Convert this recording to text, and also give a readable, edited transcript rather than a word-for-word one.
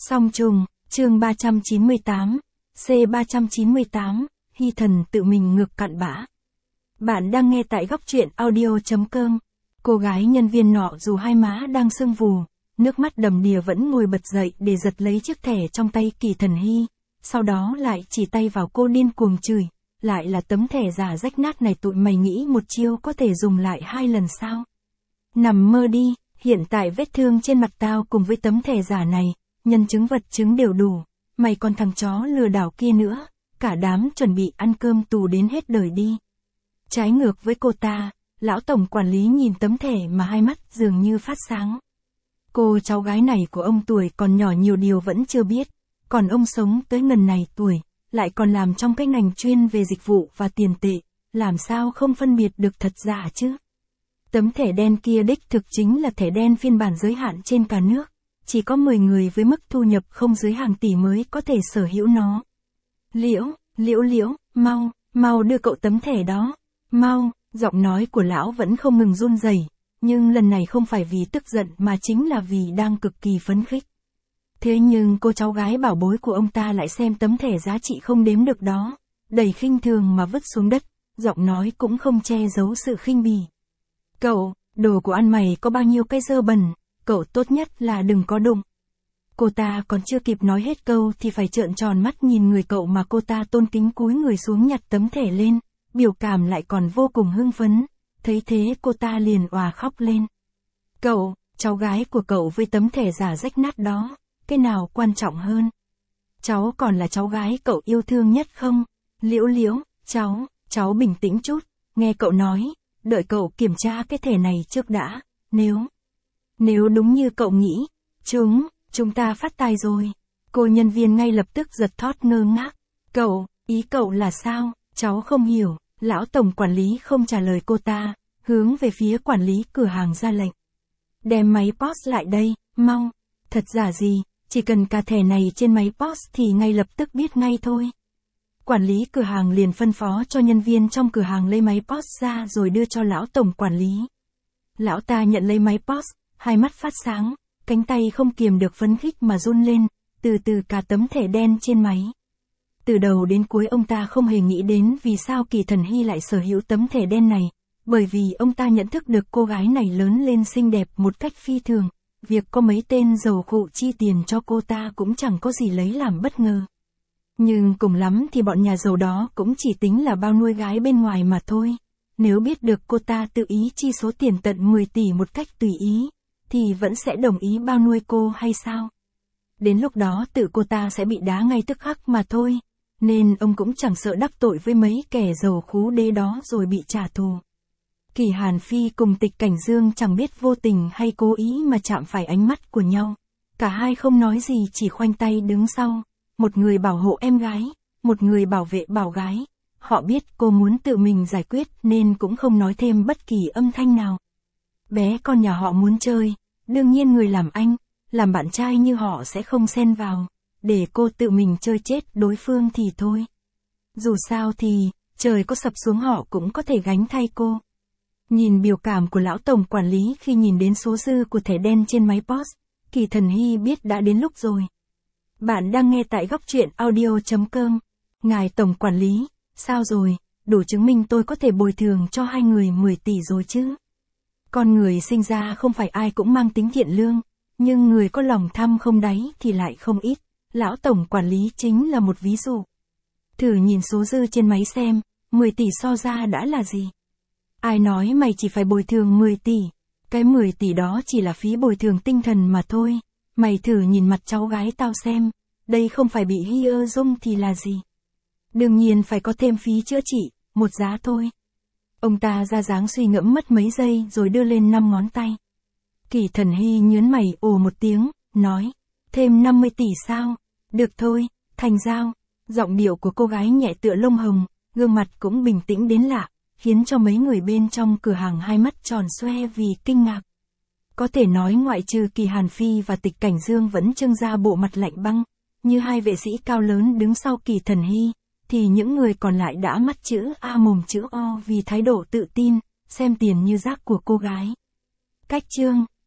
Song trùng, chương 398, C398, Hy thần tự mình ngược cặn bã. Bạn đang nghe tại góc truyện audio.com. Cô gái nhân viên nọ dù hai má đang sưng vù, nước mắt đầm đìa vẫn ngồi bật dậy để giật lấy chiếc thẻ trong tay Kỳ Thần Hy, sau đó lại chỉ tay vào cô điên cuồng chửi, lại là tấm thẻ giả rách nát này, tụi mày nghĩ một chiêu có thể dùng lại 2 lần sao? Nằm mơ đi, hiện tại vết thương trên mặt tao cùng với tấm thẻ giả này, nhân chứng vật chứng đều đủ, mày còn thằng chó lừa đảo kia nữa, cả đám chuẩn bị ăn cơm tù đến hết đời đi. Trái ngược với cô ta, lão tổng quản lý nhìn tấm thẻ mà hai mắt dường như phát sáng. Cô cháu gái này của ông tuổi còn nhỏ nhiều điều vẫn chưa biết, còn ông sống tới ngần này tuổi, lại còn làm trong cái ngành chuyên về dịch vụ và tiền tệ, làm sao không phân biệt được thật giả chứ? Tấm thẻ đen kia đích thực chính là thẻ đen phiên bản giới hạn trên cả nước, chỉ có 10 người với mức thu nhập không dưới hàng tỷ mới có thể sở hữu nó. Liễu, mau đưa cậu tấm thẻ đó, mau, giọng nói của lão vẫn không ngừng run rẩy, nhưng lần này không phải vì tức giận mà chính là vì đang cực kỳ phấn khích. Thế nhưng cô cháu gái bảo bối của ông ta lại xem tấm thẻ giá trị không đếm được đó, đầy khinh thường mà vứt xuống đất, giọng nói cũng không che giấu sự khinh bỉ. Cậu, đồ của ăn mày có bao nhiêu cái dơ bẩn, cậu tốt nhất là đừng có đụng. Cô ta còn chưa kịp nói hết câu thì phải trợn tròn mắt nhìn người cậu mà cô ta tôn kính cúi người xuống nhặt tấm thẻ lên, biểu cảm lại còn vô cùng hưng phấn, thấy thế cô ta liền òa khóc lên. Cậu, cháu gái của cậu với tấm thẻ giả rách nát đó, cái nào quan trọng hơn? Cháu còn là cháu gái cậu yêu thương nhất không? Liễu, cháu bình tĩnh chút, nghe cậu nói, đợi cậu kiểm tra cái thẻ này trước đã, nếu đúng như cậu nghĩ, chúng ta phát tài rồi. Cô nhân viên ngay lập tức giật thót ngơ ngác. Ý cậu là sao? Cháu không hiểu. Lão tổng quản lý không trả lời cô ta, hướng về phía quản lý cửa hàng ra lệnh. Đem máy POS lại đây, mau. Thật giả gì, chỉ cần cả thẻ này trên máy POS thì ngay lập tức biết ngay thôi. Quản lý cửa hàng liền phân phó cho nhân viên trong cửa hàng lấy máy POS ra rồi đưa cho lão tổng quản lý. Lão ta nhận lấy máy POS, hai mắt phát sáng, cánh tay không kiềm được phấn khích mà run lên, từ từ cả tấm thẻ đen trên máy. Từ đầu đến cuối ông ta không hề nghĩ đến vì sao Kỳ Thần Hy lại sở hữu tấm thẻ đen này, bởi vì ông ta nhận thức được cô gái này lớn lên xinh đẹp một cách phi thường, việc có mấy tên giàu khụ chi tiền cho cô ta cũng chẳng có gì lấy làm bất ngờ. Nhưng cùng lắm thì bọn nhà giàu đó cũng chỉ tính là bao nuôi gái bên ngoài mà thôi, nếu biết được cô ta tự ý chi số tiền tận 10 tỷ một cách tùy ý, thì vẫn sẽ đồng ý bao nuôi cô hay sao? Đến lúc đó tự cô ta sẽ bị đá ngay tức khắc mà thôi, nên ông cũng chẳng sợ đắc tội với mấy kẻ giàu khú đế đó rồi bị trả thù. Kỳ Hàn Phi cùng Tịch Cảnh Dương chẳng biết vô tình hay cố ý mà chạm phải ánh mắt của nhau. Cả hai không nói gì chỉ khoanh tay đứng sau, một người bảo hộ em gái, một người bảo vệ bảo gái. Họ biết cô muốn tự mình giải quyết nên cũng không nói thêm bất kỳ âm thanh nào. Bé con nhà họ muốn chơi, đương nhiên người làm anh, làm bạn trai như họ sẽ không xen vào, để cô tự mình chơi chết đối phương thì thôi. Dù sao thì, trời có sập xuống họ cũng có thể gánh thay cô. Nhìn biểu cảm của lão tổng quản lý khi nhìn đến số dư của thẻ đen trên máy POS, Kỳ Thần Hy biết đã đến lúc rồi. Bạn đang nghe tại góc truyện audio.com. Ngài tổng quản lý, sao rồi, đủ chứng minh tôi có thể bồi thường cho hai người 10 tỷ rồi chứ? Con người sinh ra không phải ai cũng mang tính thiện lương, nhưng người có lòng tham không đáy thì lại không ít. Lão tổng quản lý chính là một ví dụ. Thử nhìn số dư trên máy xem, 10 tỷ so ra đã là gì? Ai nói mày chỉ phải bồi thường 10 tỷ? Cái 10 tỷ đó chỉ là phí bồi thường tinh thần mà thôi. Mày thử nhìn mặt cháu gái tao xem, đây không phải bị hy ơ dung thì là gì? Đương nhiên phải có thêm phí chữa trị, một giá thôi. Ông ta ra dáng suy ngẫm mất mấy giây rồi đưa lên 5 ngón tay. Kỳ Thần Hy nhớn mày ồ một tiếng, nói, thêm 50 tỷ sao? Được thôi, thành giao. Giọng điệu của cô gái nhẹ tựa lông hồng, gương mặt cũng bình tĩnh đến lạ, khiến cho mấy người bên trong cửa hàng hai mắt tròn xoe vì kinh ngạc. Có thể nói ngoại trừ Kỳ Hàn Phi và Tịch Cảnh Dương vẫn trưng ra bộ mặt lạnh băng, như hai vệ sĩ cao lớn đứng sau Kỳ Thần Hy, thì những người còn lại đã mắt chữ A mồm chữ O vì thái độ tự tin, xem tiền như rác của cô gái. Cách chương